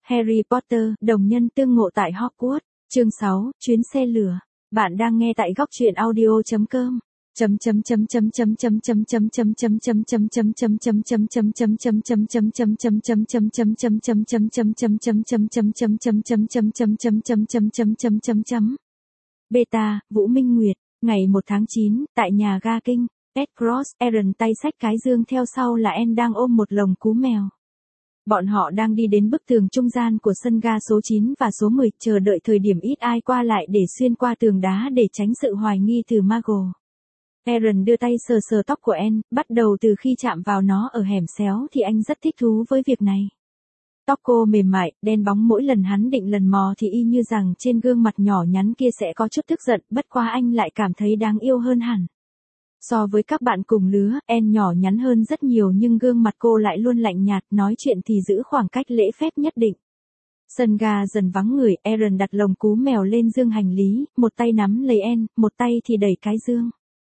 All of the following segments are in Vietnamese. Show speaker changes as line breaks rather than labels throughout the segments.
Harry Potter, đồng nhân tương ngộ tại Hogwarts. Chương 6, chuyến xe lửa. Bạn đang nghe tại góc truyện audio.com. Beta, Vũ Minh Nguyệt, ngày 1 tháng 9, tại nhà ga Kinh, Cross, Aaron tay xách cái dương theo sau là Anne đang ôm một lồng cú mèo. Bọn họ đang đi đến bức tường trung gian của sân ga số 9 và số 10, chờ đợi thời điểm ít ai qua lại để xuyên qua tường đá để tránh sự hoài nghi từ Muggle. Aaron đưa tay sờ sờ tóc của Anne, bắt đầu từ khi chạm vào nó ở hẻm xéo thì anh rất thích thú với việc này. Tóc cô mềm mại, đen bóng, mỗi lần hắn định lần mò thì y như rằng trên gương mặt nhỏ nhắn kia sẽ có chút tức giận, bất quá anh lại cảm thấy đáng yêu hơn hẳn. So với các bạn cùng lứa, Anne nhỏ nhắn hơn rất nhiều nhưng gương mặt cô lại luôn lạnh nhạt, nói chuyện thì giữ khoảng cách lễ phép nhất định. Sân ga dần vắng người, Aaron đặt lồng cú mèo lên dương hành lý, một tay nắm lấy Anne, một tay thì đẩy cái dương.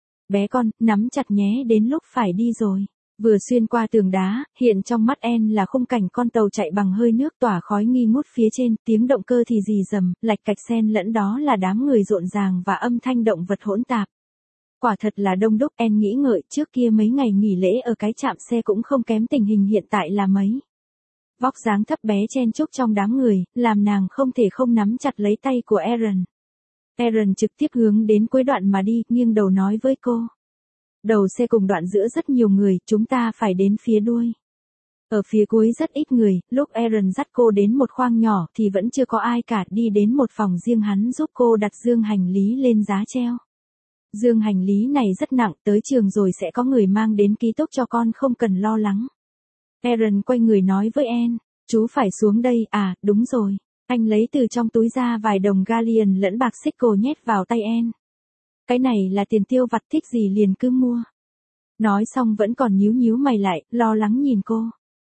Bé con, nắm chặt nhé, đến lúc phải đi rồi. Vừa xuyên qua tường đá, hiện trong mắt Anne là khung cảnh con tàu chạy bằng hơi nước tỏa khói nghi ngút phía trên, tiếng động cơ thì rì rầm, lạch cạch xen lẫn đó là đám người rộn ràng và âm thanh động vật hỗn tạp. Quả thật là đông đúc, Anne nghĩ ngợi, trước kia mấy ngày nghỉ lễ ở cái trạm xe cũng không kém tình hình hiện tại là mấy. Vóc dáng thấp bé chen chúc trong đám người, làm nàng không thể không nắm chặt lấy tay của Aaron. Aaron trực tiếp hướng đến cuối đoạn mà đi, nghiêng đầu nói với cô. Đầu xe cùng đoạn giữa rất nhiều người, chúng ta phải đến phía đuôi. Ở phía cuối rất ít người, lúc Aaron dắt cô đến một khoang nhỏ thì vẫn chưa có ai cả, đi đến một phòng riêng hắn giúp cô đặt dương hành lý lên giá treo. Dương hành lý này rất nặng, tới trường rồi sẽ có người mang đến ký túc cho con, không cần lo lắng. Aaron quay người nói với Anne, chú phải xuống đây, à, đúng rồi. Anh lấy từ trong túi ra vài đồng galleon lẫn bạc sickle nhét vào tay Anne. Cái này là tiền tiêu vặt, thích gì liền cứ mua. Nói xong vẫn còn nhíu nhíu mày lại, lo lắng nhìn cô.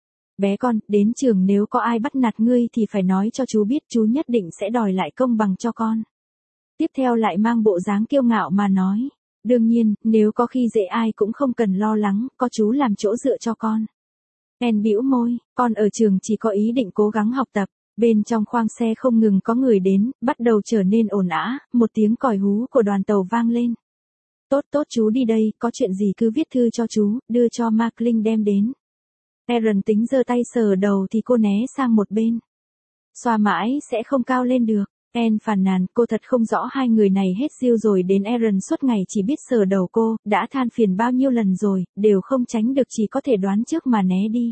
Bé con, đến trường nếu có ai bắt nạt ngươi thì phải nói cho chú biết, chú nhất định sẽ đòi lại công bằng cho con. Tiếp theo lại mang bộ dáng kiêu ngạo mà nói. Đương nhiên, nếu có khi dễ ai cũng không cần lo lắng, có chú làm chỗ dựa cho con. Anne bĩu môi, con ở trường chỉ có ý định cố gắng học tập. Bên trong khoang xe không ngừng có người đến, bắt đầu trở nên ồn ào, một tiếng còi hú của đoàn tàu vang lên. Tốt tốt, chú đi đây, có chuyện gì cứ viết thư cho chú, đưa cho Markling đem đến. Aaron tính giơ tay sờ đầu thì cô né sang một bên. Xoa mãi sẽ không cao lên được. Anne phàn nàn, cô thật không rõ hai người này hết diêu rồi đến Aaron suốt ngày chỉ biết sờ đầu cô, đã than phiền bao nhiêu lần rồi, đều không tránh được, chỉ có thể đoán trước mà né đi.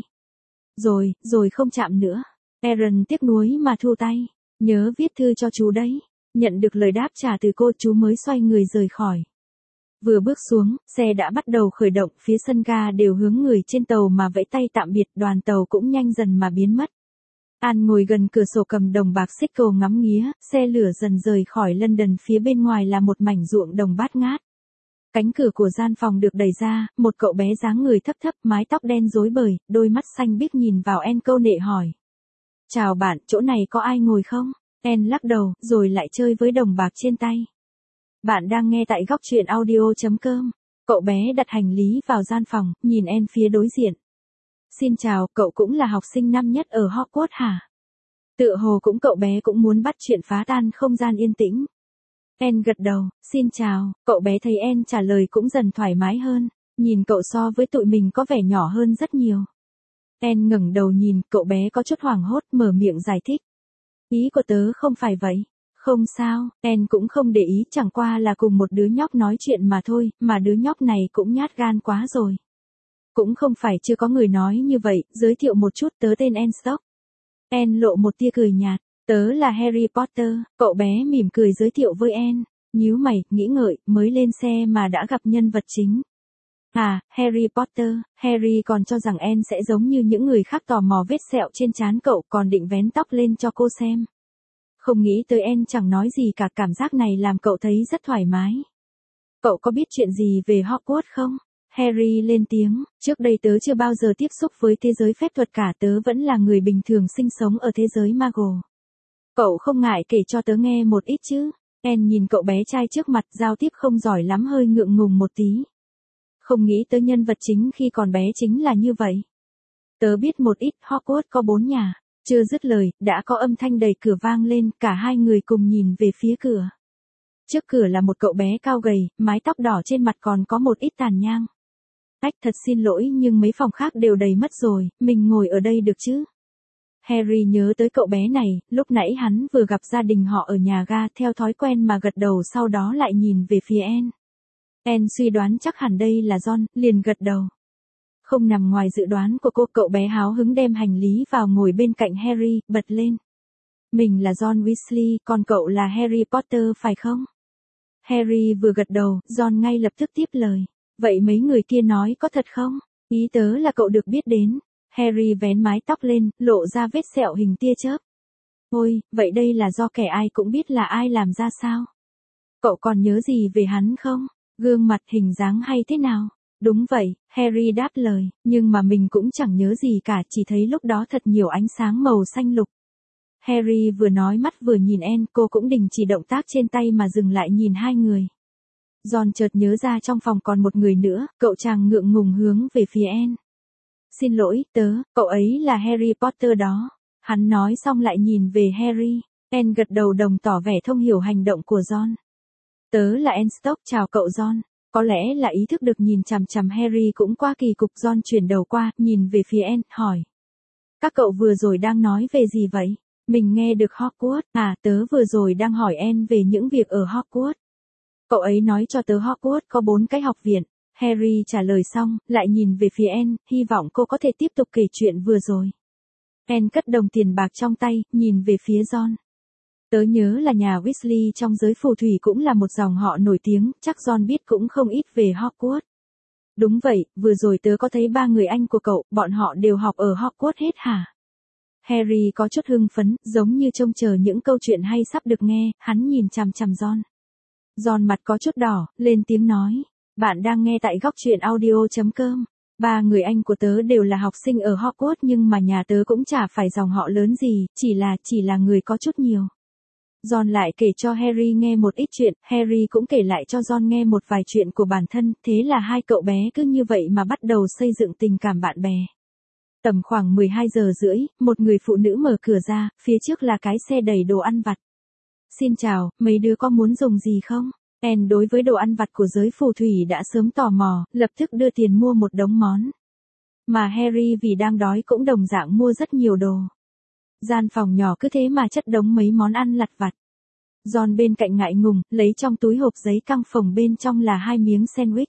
Rồi không chạm nữa. Aaron tiếc nuối mà thu tay, nhớ viết thư cho chú đấy. Nhận được lời đáp trả từ cô, chú mới xoay người rời khỏi. Vừa bước xuống, xe đã bắt đầu khởi động, phía sân ga đều hướng người trên tàu mà vẫy tay tạm biệt, đoàn tàu cũng nhanh dần mà biến mất. Anne ngồi gần cửa sổ cầm đồng bạc sickle ngắm nghía, xe lửa dần rời khỏi London, phía bên ngoài là một mảnh ruộng đồng bát ngát. Cánh cửa của gian phòng được đẩy ra, một cậu bé dáng người thấp thấp, mái tóc đen rối bời, đôi mắt xanh biếc nhìn vào Anne câu nệ hỏi. Chào bạn, chỗ này có ai ngồi không? Anne lắc đầu, rồi lại chơi với đồng bạc trên tay. Bạn đang nghe tại góc truyện audio.com. Cậu bé đặt hành lý vào gian phòng, nhìn Anne phía đối diện. Xin chào, cậu cũng là học sinh năm nhất ở Hogwarts hả? Tựa hồ cũng cậu bé cũng muốn bắt chuyện phá tan không gian yên tĩnh. Anne gật đầu, xin chào, cậu bé thấy Anne trả lời cũng dần thoải mái hơn, nhìn cậu so với tụi mình có vẻ nhỏ hơn rất nhiều. Anne ngẩng đầu nhìn, cậu bé có chút hoảng hốt, mở miệng giải thích. Ý của tớ không phải vậy. Không sao, Anne cũng không để ý, chẳng qua là cùng một đứa nhóc nói chuyện mà thôi, mà đứa nhóc này cũng nhát gan quá rồi. Cũng không phải chưa có người nói như vậy, giới thiệu một chút, tớ tên Anne Stock. Anne lộ một tia cười nhạt, tớ là Harry Potter, cậu bé mỉm cười giới thiệu với Anne, nhíu mày, nghĩ ngợi, mới lên xe mà đã gặp nhân vật chính. À, Harry Potter, Harry còn cho rằng Anne sẽ giống như những người khác tò mò vết sẹo trên trán cậu, còn định vén tóc lên cho cô xem. Không nghĩ tới Anne chẳng nói gì cả, cảm giác này làm cậu thấy rất thoải mái. Cậu có biết chuyện gì về Hogwarts không? Harry lên tiếng, trước đây tớ chưa bao giờ tiếp xúc với thế giới phép thuật cả, tớ vẫn là người bình thường sinh sống ở thế giới Muggle. Cậu không ngại kể cho tớ nghe một ít chứ? Anne nhìn cậu bé trai trước mặt, giao tiếp không giỏi lắm, hơi ngượng ngùng một tí. Không nghĩ tới nhân vật chính khi còn bé chính là như vậy. Tớ biết một ít, Hogwarts có 4 nhà. Chưa dứt lời, đã có âm thanh đẩy cửa vang lên, cả hai người cùng nhìn về phía cửa. Trước cửa là một cậu bé cao gầy, mái tóc đỏ trên mặt còn có một ít tàn nhang. Thật xin lỗi nhưng mấy phòng khác đều đầy mất rồi, mình ngồi ở đây được chứ? Harry nhớ tới cậu bé này, lúc nãy hắn vừa gặp gia đình họ ở nhà ga, theo thói quen mà gật đầu, sau đó lại nhìn về phía Anne. Anne suy đoán chắc hẳn đây là John, liền gật đầu. Không nằm ngoài dự đoán của cô, cậu bé háo hứng đem hành lý vào ngồi bên cạnh Harry, bật lên. Mình là John Weasley, còn cậu là Harry Potter phải không? Harry vừa gật đầu, John ngay lập tức tiếp lời. Vậy mấy người kia nói có thật không? Ý tớ là cậu được biết đến. Harry vén mái tóc lên, lộ ra vết sẹo hình tia chớp. Ôi, vậy đây là do kẻ ai cũng biết là ai làm ra sao? Cậu còn nhớ gì về hắn không? Gương mặt, hình dáng hay thế nào? Đúng vậy, Harry đáp lời, nhưng mà mình cũng chẳng nhớ gì cả, chỉ thấy lúc đó thật nhiều ánh sáng màu xanh lục. Harry vừa nói mắt vừa nhìn Anne, cô cũng đình chỉ động tác trên tay mà dừng lại nhìn hai người. John chợt nhớ ra trong phòng còn một người nữa, cậu chàng ngượng ngùng hướng về phía Anne. Xin lỗi, cậu ấy là Harry Potter đó. Hắn nói xong lại nhìn về Harry. Anne gật đầu đồng tỏ vẻ thông hiểu hành động của John. Tớ là Anne Stoke, chào cậu John. Có lẽ là ý thức được nhìn chằm chằm Harry cũng quá kỳ cục, John chuyển đầu qua, nhìn về phía Anne, hỏi. Các cậu vừa rồi đang nói về gì vậy? Mình nghe được Hogwarts, tớ vừa rồi đang hỏi Anne về những việc ở Hogwarts. Cậu ấy nói cho tớ Hogwarts có 4 cái học viện. Harry trả lời xong, lại nhìn về phía Anne, hy vọng cô có thể tiếp tục kể chuyện vừa rồi. Anne cất đồng tiền bạc trong tay, nhìn về phía John. Tớ nhớ là nhà Weasley trong giới phù thủy cũng là một dòng họ nổi tiếng, chắc John biết cũng không ít về Hogwarts. Đúng vậy, vừa rồi tớ có thấy 3 người anh của cậu, bọn họ đều học ở Hogwarts hết hả? Harry có chút hưng phấn, giống như trông chờ những câu chuyện hay sắp được nghe, hắn nhìn chằm chằm John. John mặt có chút đỏ, lên tiếng nói. Bạn đang nghe tại góc truyện audio.com. 3 người anh của tớ đều là học sinh ở Hogwarts nhưng mà nhà tớ cũng chả phải dòng họ lớn gì, chỉ là người có chút nhiều. John lại kể cho Harry nghe một ít chuyện, Harry cũng kể lại cho John nghe một vài chuyện của bản thân, thế là hai cậu bé cứ như vậy mà bắt đầu xây dựng tình cảm bạn bè. Tầm khoảng 12 giờ rưỡi, một người phụ nữ mở cửa ra, phía trước là cái xe đầy đồ ăn vặt. Xin chào, mấy đứa có muốn dùng gì không? Anne đối với đồ ăn vặt của giới phù thủy đã sớm tò mò, lập tức đưa tiền mua một đống món. Mà Harry vì đang đói cũng đồng dạng mua rất nhiều đồ. Gian phòng nhỏ cứ thế mà chất đống mấy món ăn lặt vặt. John bên cạnh ngại ngùng, lấy trong túi hộp giấy căng phồng bên trong là 2 miếng sandwich.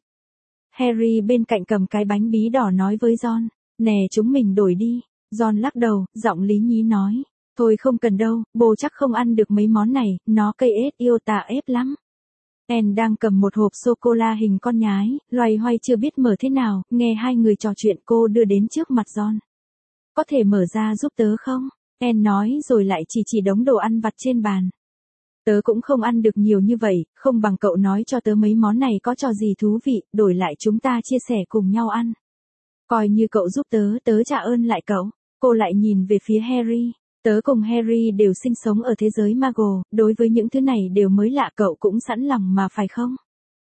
Harry bên cạnh cầm cái bánh bí đỏ nói với John, nè chúng mình đổi đi. John lắc đầu, giọng lý nhí nói, thôi không cần đâu, bố chắc không ăn được mấy món này, nó cây ếch yêu tà ép lắm. Anne đang cầm một hộp sô-cô-la hình con nhái, loay hoay chưa biết mở thế nào, nghe hai người trò chuyện cô đưa đến trước mặt John. Có thể mở ra giúp tớ không? Anne nói rồi lại chỉ đống đồ ăn vặt trên bàn. Tớ cũng không ăn được nhiều như vậy, không bằng cậu nói cho tớ mấy món này có trò gì thú vị, đổi lại chúng ta chia sẻ cùng nhau ăn. Coi như cậu giúp tớ trả ơn lại cậu. Cô lại nhìn về phía Harry. Tớ cùng Harry đều sinh sống ở thế giới Muggle, đối với những thứ này đều mới lạ, cậu cũng sẵn lòng mà phải không?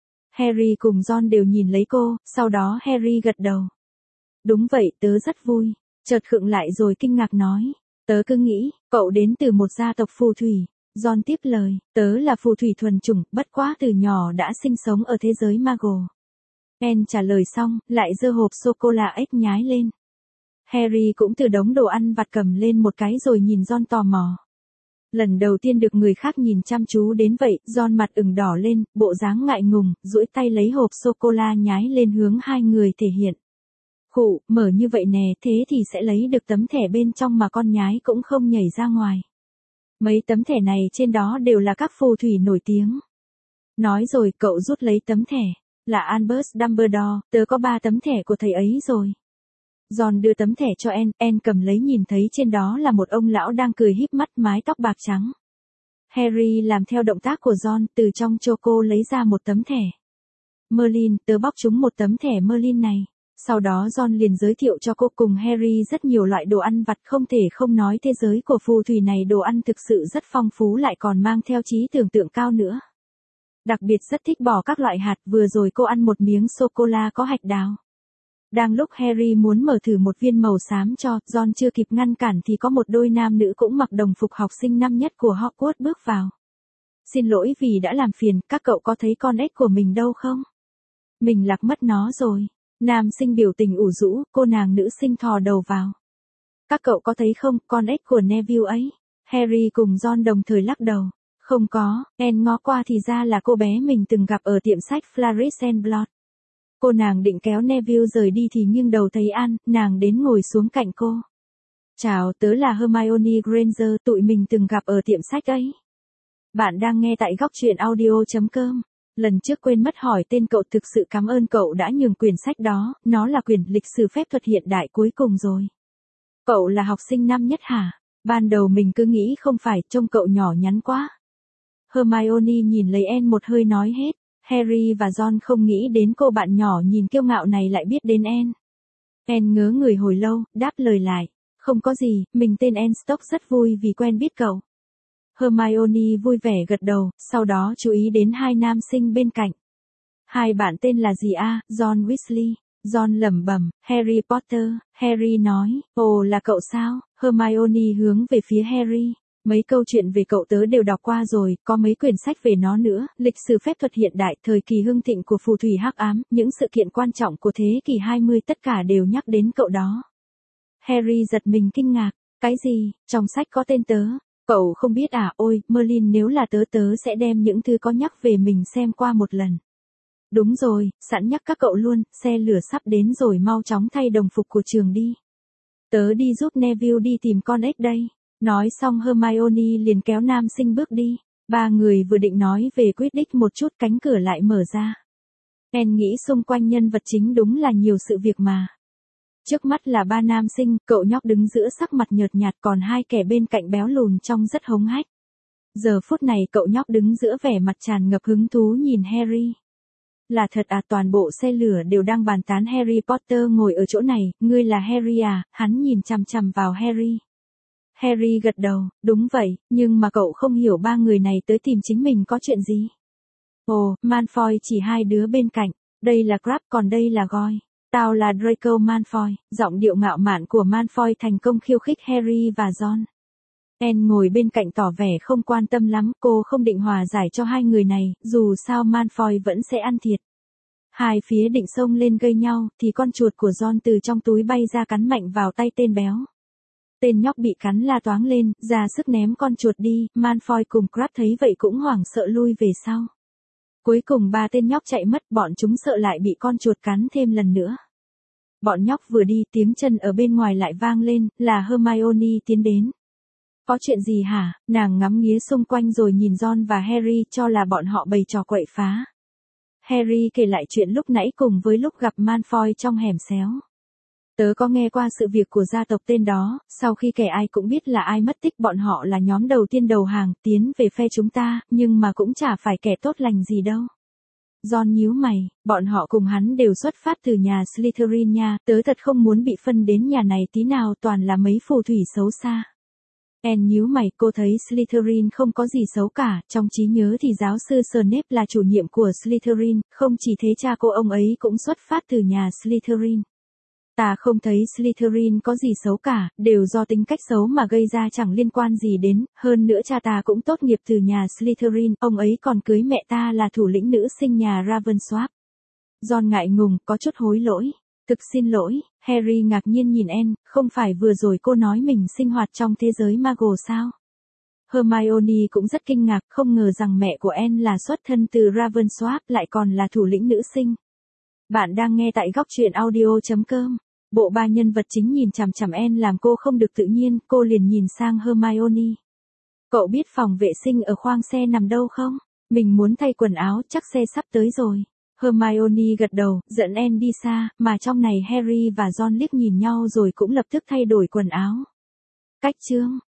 Harry cùng John đều nhìn lấy cô, sau đó Harry gật đầu. Đúng vậy, tớ rất vui. Chợt khựng lại rồi kinh ngạc nói. Tớ cứ nghĩ, cậu đến từ một gia tộc phù thủy. John tiếp lời, tớ là phù thủy thuần chủng, bất quá từ nhỏ đã sinh sống ở thế giới Muggle. Anne trả lời xong, lại giơ hộp sô-cô-la ếch nhái lên. Harry cũng từ đống đồ ăn vặt cầm lên một cái rồi nhìn John tò mò. Lần đầu tiên được người khác nhìn chăm chú đến vậy, John mặt ửng đỏ lên, bộ dáng ngại ngùng, duỗi tay lấy hộp sô-cô-la nhái lên hướng hai người thể hiện. Khụ, mở như vậy nè, thế thì sẽ lấy được tấm thẻ bên trong mà con nhái cũng không nhảy ra ngoài. Mấy tấm thẻ này trên đó đều là các phù thủy nổi tiếng. Nói rồi cậu rút lấy tấm thẻ. Là Albus Dumbledore, tớ có 3 tấm thẻ của thầy ấy rồi. John đưa tấm thẻ cho Anne cầm lấy nhìn thấy trên đó là một ông lão đang cười híp mắt, mái tóc bạc trắng. Harry làm theo động tác của John, từ trong choco lấy ra một tấm thẻ. Merlin, tớ bóc trúng một tấm thẻ Merlin này. Sau đó John liền giới thiệu cho cô cùng Harry rất nhiều loại đồ ăn vặt, không thể không nói thế giới của phù thủy này đồ ăn thực sự rất phong phú lại còn mang theo trí tưởng tượng cao nữa. Đặc biệt rất thích bỏ các loại hạt, vừa rồi cô ăn một miếng sô-cô-la có hạch đào. Đang lúc Harry muốn mở thử một viên màu xám cho Ron chưa kịp ngăn cản thì có một đôi nam nữ cũng mặc đồng phục học sinh năm nhất của Hogwarts bước vào. Xin lỗi vì đã làm phiền, các cậu có thấy con ếch của mình đâu không? Mình lạc mất nó rồi. Nam sinh biểu tình ủ rũ, cô nàng nữ sinh thò đầu vào. Các cậu có thấy không, con ếch của Neville ấy? Harry cùng Ron đồng thời lắc đầu. Không có, Anne ngó qua thì ra là cô bé mình từng gặp ở tiệm sách Flourish and Blood. Cô nàng định kéo Neville rời đi thì nghiêng đầu thấy Anne, nàng đến ngồi xuống cạnh cô. Chào, tớ là Hermione Granger, tụi mình từng gặp ở tiệm sách ấy. Bạn đang nghe tại góc truyện audio.com. Lần trước quên mất hỏi tên cậu, thực sự cảm ơn cậu đã nhường quyển sách đó, nó là quyển lịch sử phép thuật hiện đại cuối cùng rồi. Cậu là học sinh năm nhất hả? Ban đầu mình cứ nghĩ không phải, trông cậu nhỏ nhắn quá. Hermione nhìn lấy Anne một hơi nói hết. Harry và Ron không nghĩ đến cô bạn nhỏ nhìn kiêu ngạo này lại biết đến Anne. Anne ngớ người hồi lâu, đáp lời lại. Không có gì, mình tên Anne Stock, rất vui vì quen biết cậu. Hermione vui vẻ gật đầu, sau đó chú ý đến hai nam sinh bên cạnh. Hai bạn tên là gì a? Ron Weasley. Ron lẩm bẩm, Harry Potter. Harry nói, ồ là cậu sao? Hermione hướng về phía Harry. Mấy câu chuyện về cậu tớ đều đọc qua rồi, có mấy quyển sách về nó nữa, lịch sử phép thuật hiện đại, thời kỳ hưng thịnh của phù thủy hắc ám, những sự kiện quan trọng của thế kỷ 20 tất cả đều nhắc đến cậu đó. Harry giật mình kinh ngạc, cái gì, trong sách có tên tớ? Cậu không biết à? Ôi, Merlin, nếu là tớ sẽ đem những thứ có nhắc về mình xem qua một lần. Đúng rồi, sẵn nhắc các cậu luôn, xe lửa sắp đến rồi, mau chóng thay đồng phục của trường đi. Tớ đi giúp Neville đi tìm con ếch đây. Nói xong Hermione liền kéo nam sinh bước đi. Ba người vừa định nói về Quidditch một chút, cánh cửa lại mở ra. Anne nghĩ xung quanh nhân vật chính đúng là nhiều sự việc mà. Trước mắt là ba nam sinh, cậu nhóc đứng giữa sắc mặt nhợt nhạt, còn hai kẻ bên cạnh béo lùn trông rất hống hách. Giờ phút này cậu nhóc đứng giữa vẻ mặt tràn ngập hứng thú nhìn Harry. Là thật à? Toàn bộ xe lửa đều đang bàn tán Harry Potter ngồi ở chỗ này, ngươi là Harry à? Hắn nhìn chằm chằm vào Harry. Harry gật đầu, đúng vậy, nhưng mà cậu không hiểu ba người này tới tìm chính mình có chuyện gì. Ồ, Malfoy chỉ hai đứa bên cạnh, đây là Crabbe còn đây là Goyle. Tao là Draco Malfoy. Giọng điệu ngạo mạn của Malfoy thành công khiêu khích Harry và Ron. Anne ngồi bên cạnh tỏ vẻ không quan tâm lắm, cô không định hòa giải cho hai người này, dù sao Malfoy vẫn sẽ ăn thiệt. Hai phía định xông lên gây nhau, thì con chuột của Ron từ trong túi bay ra cắn mạnh vào tay tên béo. Tên nhóc bị cắn la toáng lên, ra sức ném con chuột đi, Malfoy cùng Crabbe thấy vậy cũng hoảng sợ lui về sau. Cuối cùng ba tên nhóc chạy mất, bọn chúng sợ lại bị con chuột cắn thêm lần nữa. Bọn nhóc vừa đi, tiếng chân ở bên ngoài lại vang lên, là Hermione tiến đến. Có chuyện gì hả? Nàng ngắm nghía xung quanh rồi nhìn Ron và Harry cho là bọn họ bày trò quậy phá. Harry kể lại chuyện lúc nãy cùng với lúc gặp Malfoy trong hẻm xéo. Tớ có nghe qua sự việc của gia tộc tên đó, sau khi kẻ ai cũng biết là ai mất tích, bọn họ là nhóm đầu tiên đầu hàng, tiến về phe chúng ta, nhưng mà cũng chả phải kẻ tốt lành gì đâu. Ron nhíu mày, bọn họ cùng hắn đều xuất phát từ nhà Slytherin nha, tớ thật không muốn bị phân đến nhà này tí nào, toàn là mấy phù thủy xấu xa. Anne nhíu mày, cô thấy Slytherin không có gì xấu cả, trong trí nhớ thì giáo sư Snape là chủ nhiệm của Slytherin, không chỉ thế cha cô ông ấy cũng xuất phát từ nhà Slytherin. Ta không thấy Slytherin có gì xấu cả, đều do tính cách xấu mà gây ra, chẳng liên quan gì đến, hơn nữa cha ta cũng tốt nghiệp từ nhà Slytherin, ông ấy còn cưới mẹ ta là thủ lĩnh nữ sinh nhà Ravensworth. Ron ngại ngùng, có chút hối lỗi. Thực xin lỗi, Harry ngạc nhiên nhìn Anne, không phải vừa rồi cô nói mình sinh hoạt trong thế giới Muggle sao? Hermione cũng rất kinh ngạc, không ngờ rằng mẹ của Anne là xuất thân từ Ravensworth lại còn là thủ lĩnh nữ sinh. Bạn đang nghe tại góc truyện audio.com. Bộ ba nhân vật chính nhìn chằm chằm Anne làm cô không được tự nhiên, cô liền nhìn sang Hermione. Cậu biết phòng vệ sinh ở khoang xe nằm đâu không? Mình muốn thay quần áo, chắc xe sắp tới rồi. Hermione gật đầu, dẫn Anne đi xa, mà trong này Harry và Ron liếc nhìn nhau rồi cũng lập tức thay đổi quần áo. Cách chương